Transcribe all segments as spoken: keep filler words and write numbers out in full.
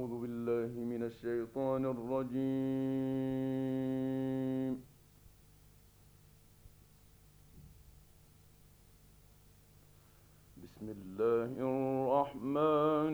أعوذ بالله من الشيطان الرجيم. بسم الله الرحمن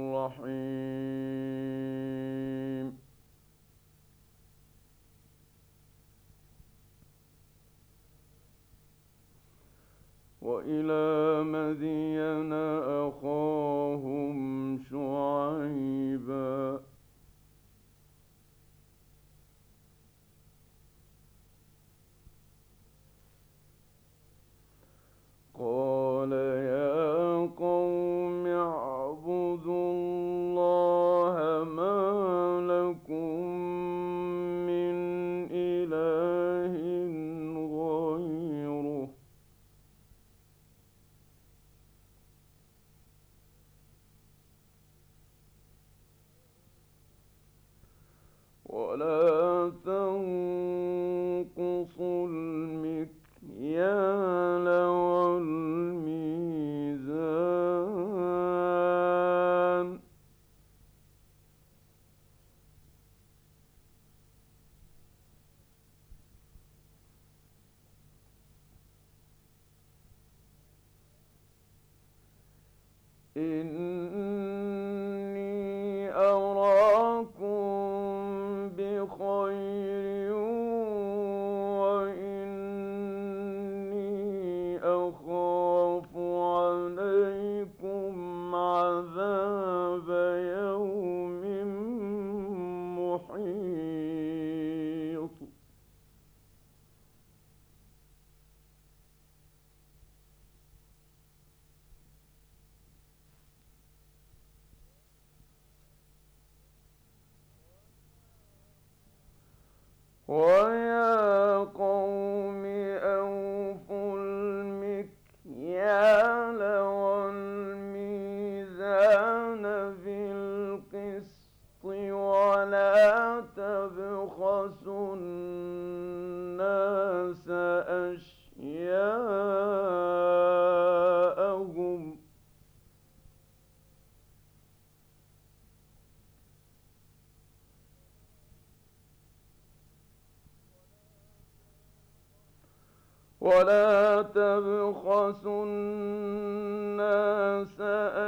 الرحيم. وإلى مدين أخاهم شعيبا قال يا قوم اعبدوا الله ما لكم من إله غيره ولا تنقصوا المكيال والميزان إني أراكم بخير وإني أخاف عليكم عذاب يوم محيط ويا قوم أوفوا المكيال والميزان بالقسط ولا تبخسوا الناس أشياءهم ولا تبخسوا الناس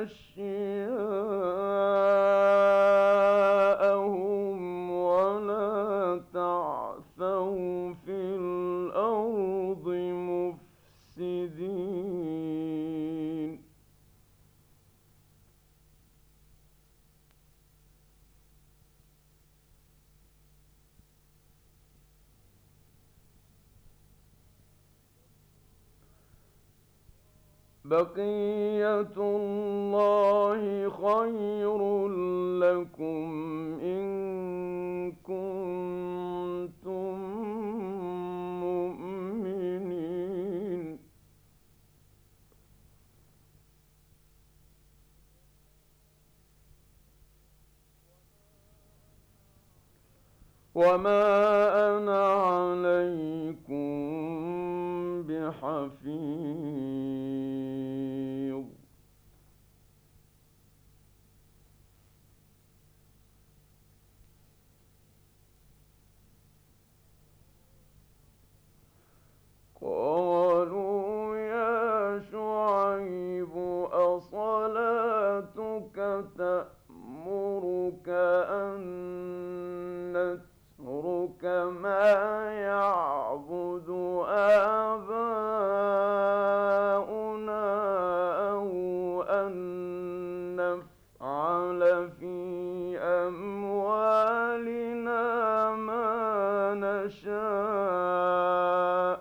أشياءهم ولا تعثوا في الأرض مفسدين بقية الله خير لكم إن كنتم مؤمنين وما أنا عليكم بحفيظ قالوا يا شعيب أصلاتك تأمرك أن نترك ما يعبد آباؤنا أو أن نفعل في أموالنا ما نشاء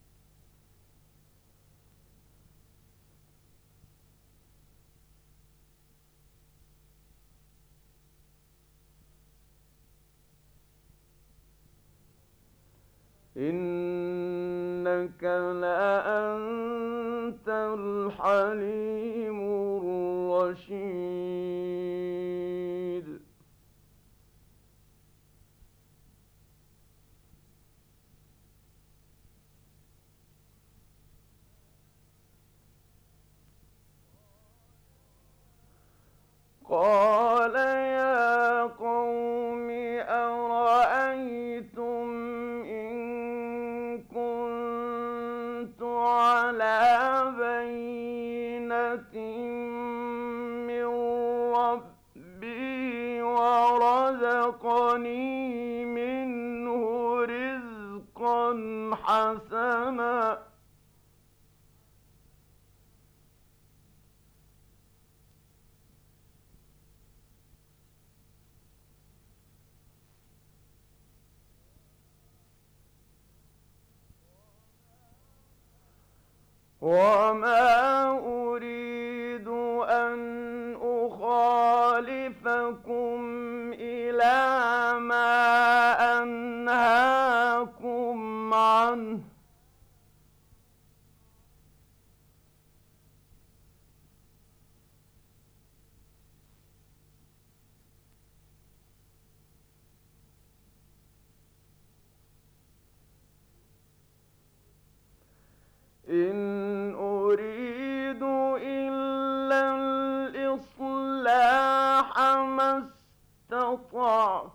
إنك لأنت الحليم الرشيد قال يا بينة من ربي ورزقني منه رزقا حسنا وما أريد أن أخالفكم إلى ما أنهاكم عنه إن أريد إلا الإصلاح ما استطعت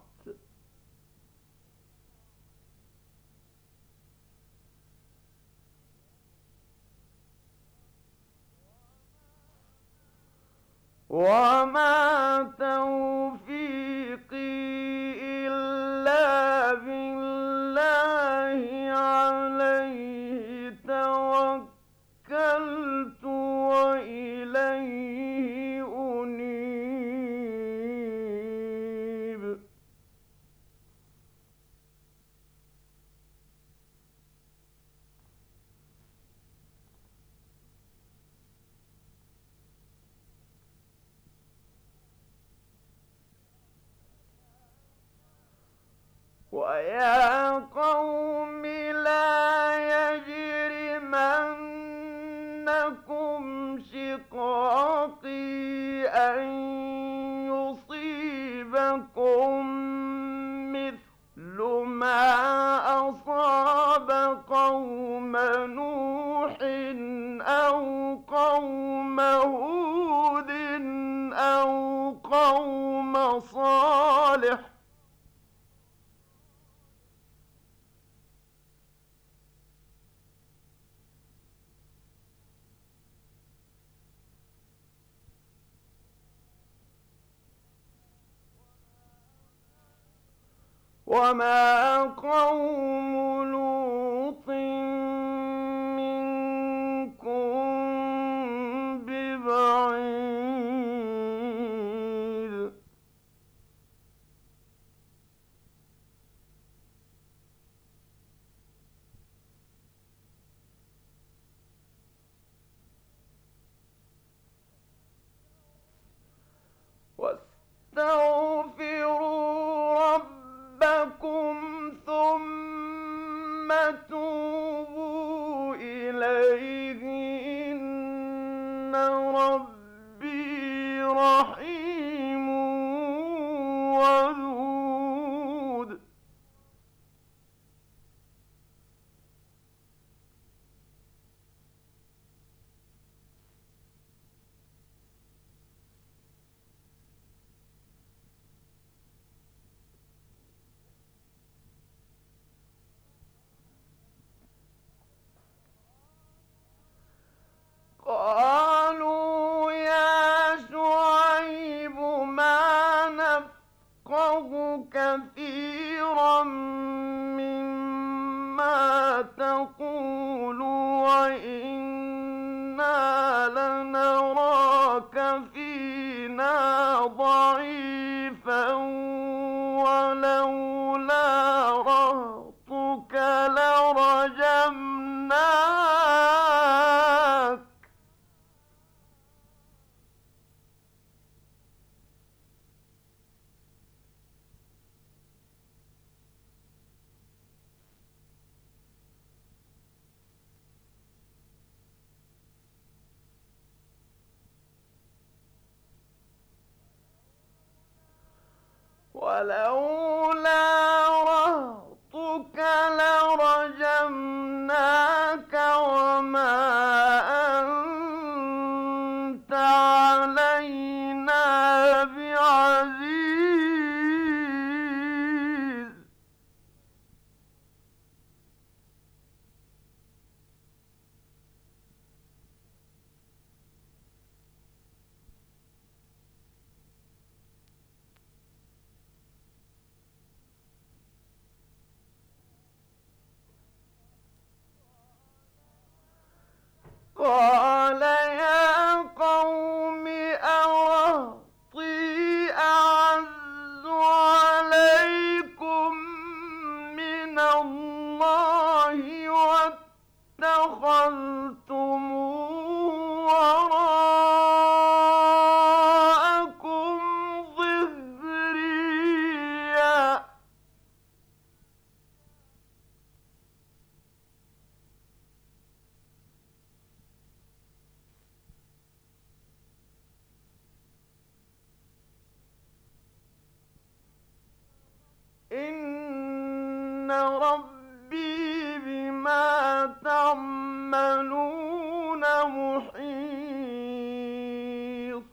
وما توفيقي إلا بالله عليه توكلت وإليه أنيب ويا قوم لا يجرمنكم شقاقي أن يصيبكم مثل ما أصاب قوم نوح أو قوم هود أو قوم صالح وما قوم لوط منكم ببعيد واستغفروا ربكم ثم توبوا إليه إن ربي رحيم ودود قالوا يا شعيب ما نفقه كثيرا مما تقول وإنا لنراك فينا ضعيفا ولولا رهطك لرجمناك ولولا رهطك لرجمناك وما أنت علينا بعزيز قال يا قوم أرهطي أعز عليكم من الله واتخذتموه وراءكم ظهريا. إن ربي بما تعملون محيط.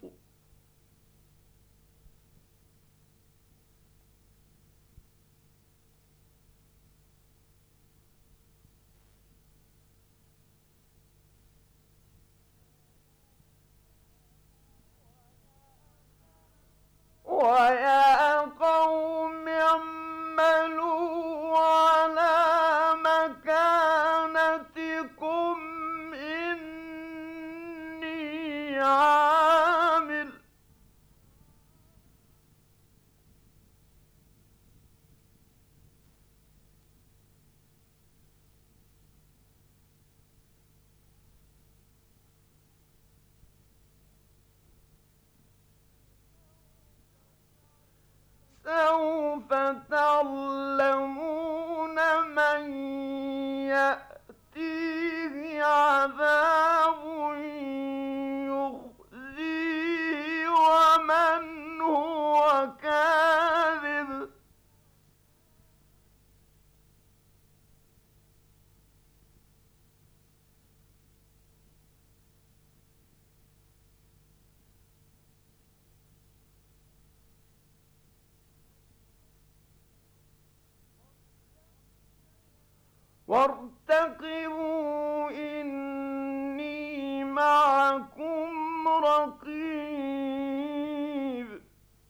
ويا قوم اعملوا على مكانتكم إني عامل. سوف تعلمون من يأتيه عذاب يخزيه ومن هو كاذب. وارتقبوا إني معكم رقيب.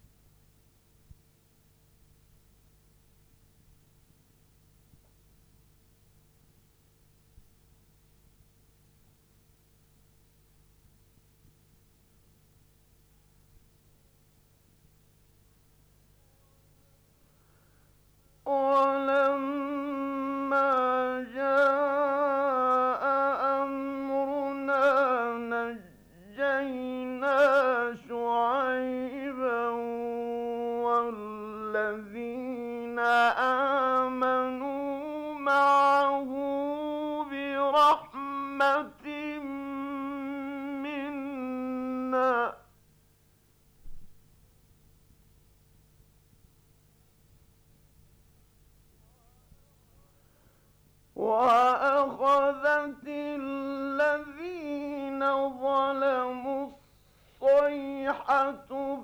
ولما جاء أمرنا نجينا شعيبا والذين آمنوا معه برحمة منا وأخذت الذين ظلموا الصيحة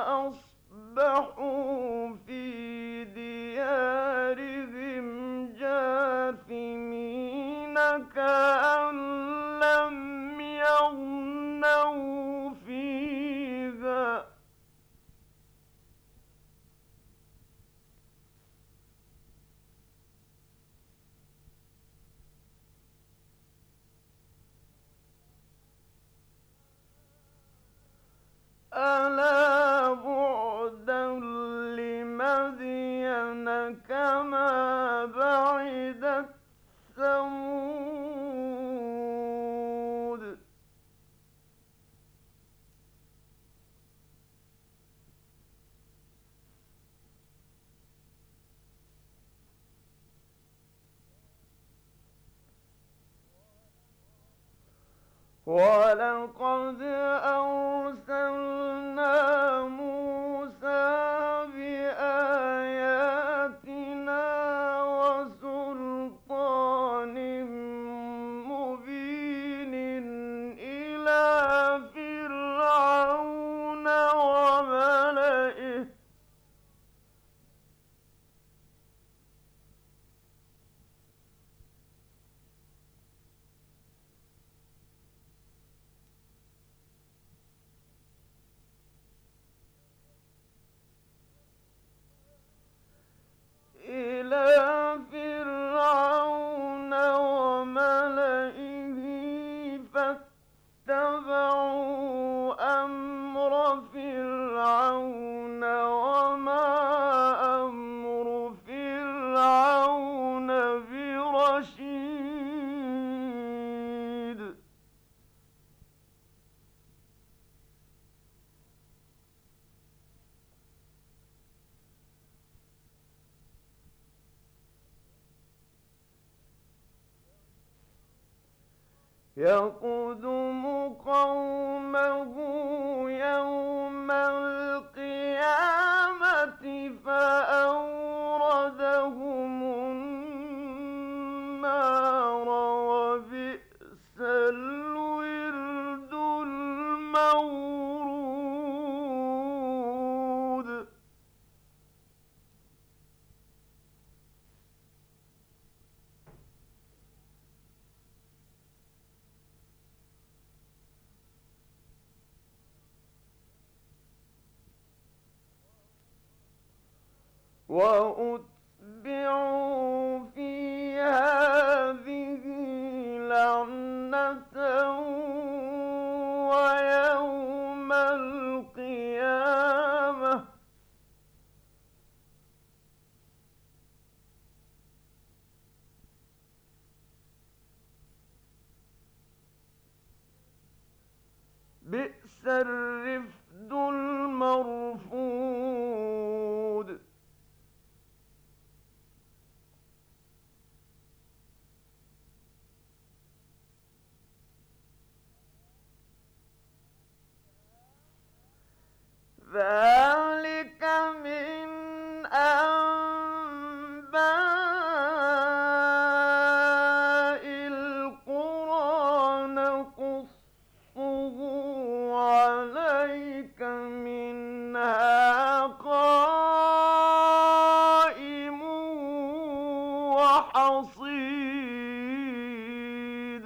فأصبحوا في ديارهم جاثمين كأن لم يغنوا فيها. ألا بعدا لمدين كما بعدت ثمود. ولقد أرسلنا موسى بآياتنا وسلطان مبين إلى فرعون وملئه يقدم قومه يوم القيامة فأوردهم النار وبئس الورد المورود. وأتبعوا في هذه لعنة ويوم القيامة بئس الرفد المرفود. ذلك من أنباء القرى نقصه عليك منها قائم وحصيد.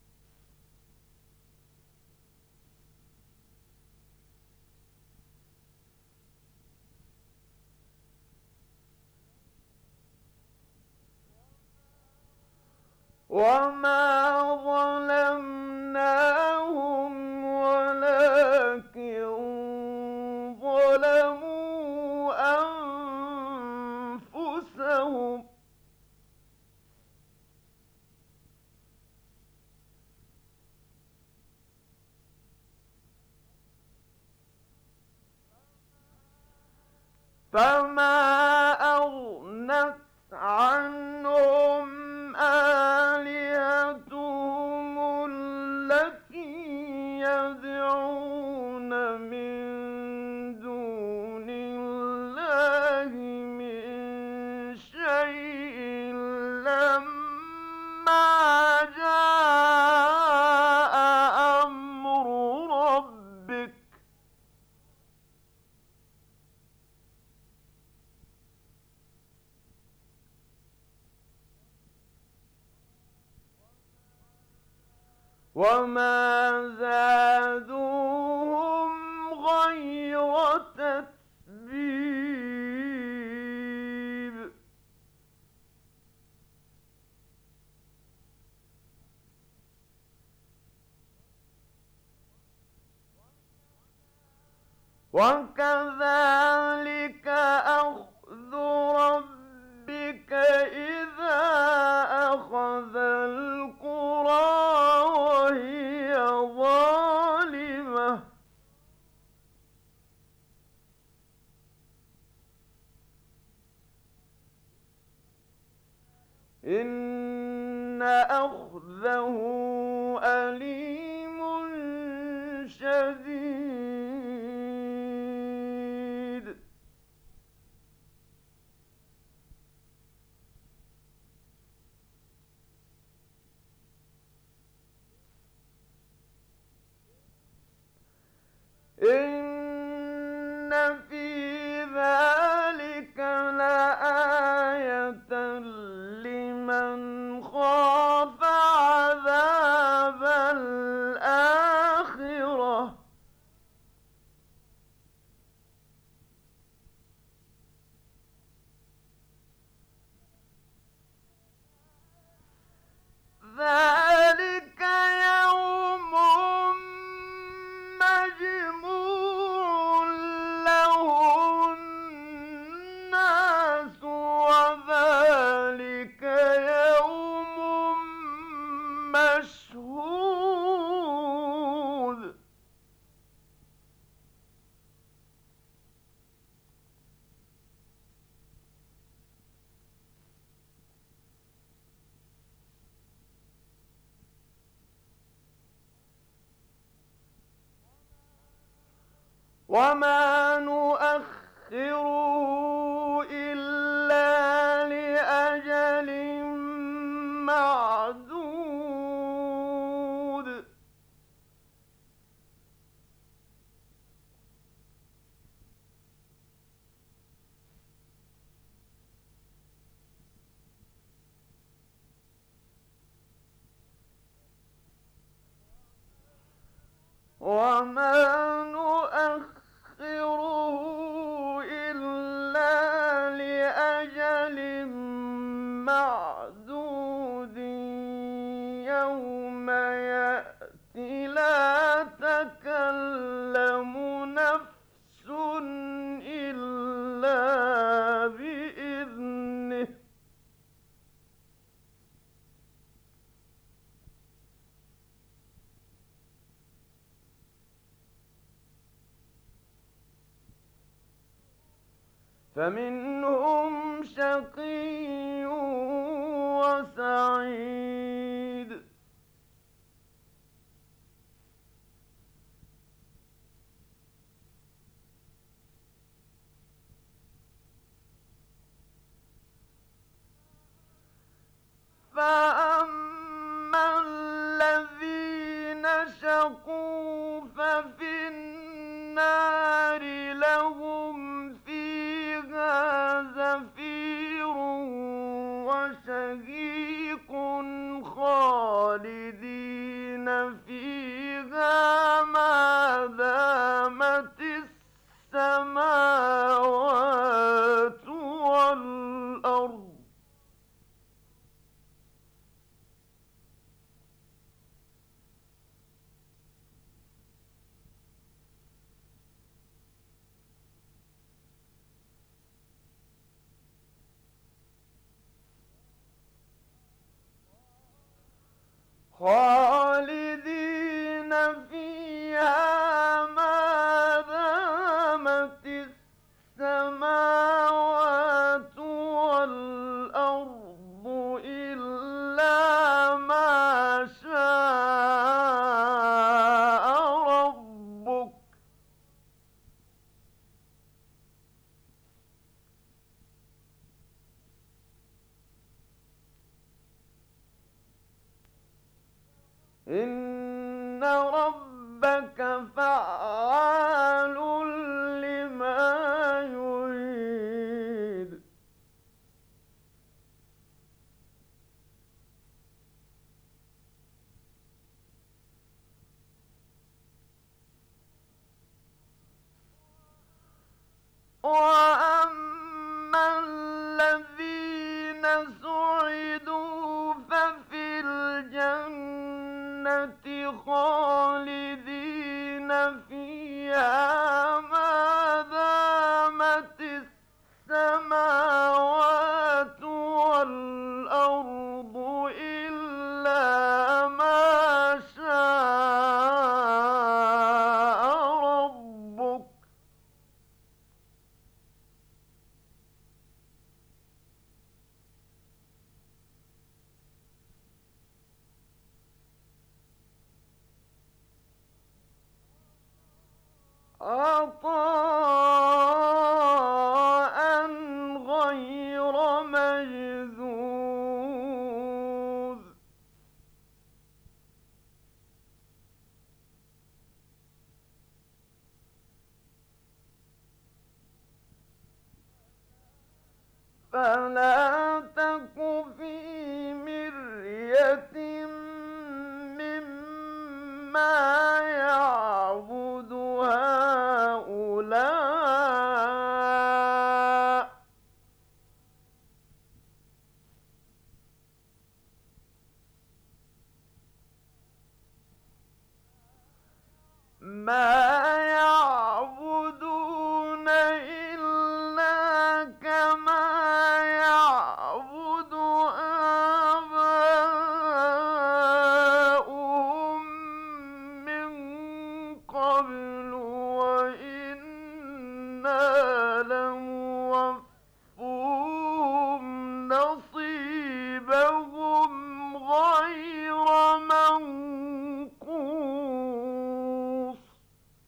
وما ظلمناهم ولكن ظلموا أنفسهم فما أغنت عنهم آلهتهم التي يدعون من دون الله من شيء لما جاء أمر ربك وما زادوهم غير تتبيب. وكذلك أخذ ربك إذا أخذ القرى وهي ظالمة إن أخذه أليم شديد. إن في ذلك لآية لمن خاف عذاب وما نؤخره إلا لأجل معدود وما نؤخره إلا لأجل معدود يوم يأتي لا تكلم نفس إلا بإذنه فمنهم شقي وسعيد فأما الذين شقوا ففي النار لهم فيها زفير وشهيق خالدين فيها ما دامت السماوات والأرض خالدين فيها ما دامت السماوات والأرض إلا ما شاء ربك إن ربك فعال لما يريد وأما الذين سعدوا ففي الجنة خالدين فيها ما دامت السماوات والأرض إلا ما شاء ربك عطاء غير مجذوذ فلا تك في مرية مما يعبد هؤلاء ما يعبدون إلا كما يعبد آباؤهم من قبل وإنا لموفوهم نصيبهم غير منقوص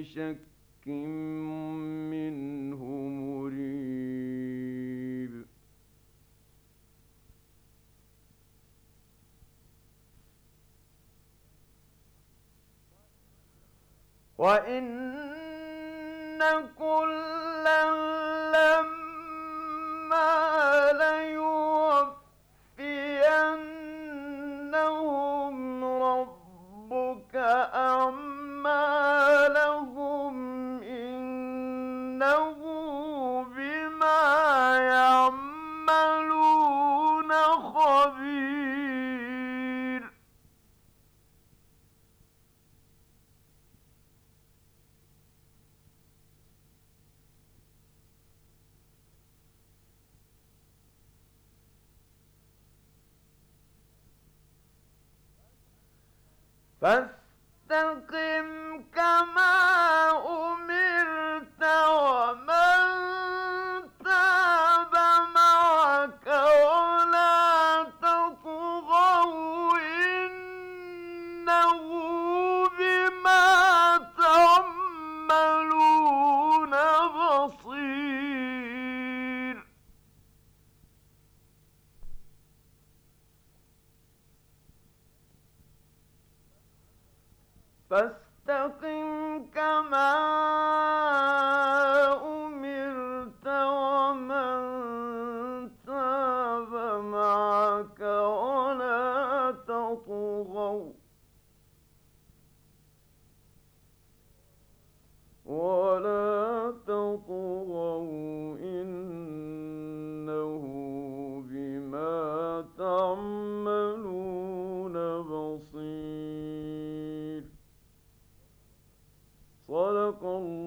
شك منه مريب. وَإِنَّ كُلًّا لَّمَّا لَيُوَفِّيَنَّهُمْ رَبُّكَ أَعْمَالَهُمْ إِنَّهُ بِمَا يَعْمَلُونَ خَبِيرٌ. فاستقم كما أمرت ومن تاب معك ولا تطغوا إنه بما تعملون بصير. فاستقم كما أمرت ومن تاب معك ولا تطغوا ولا تطغوا إنه بما تعملون بصير. صدق الله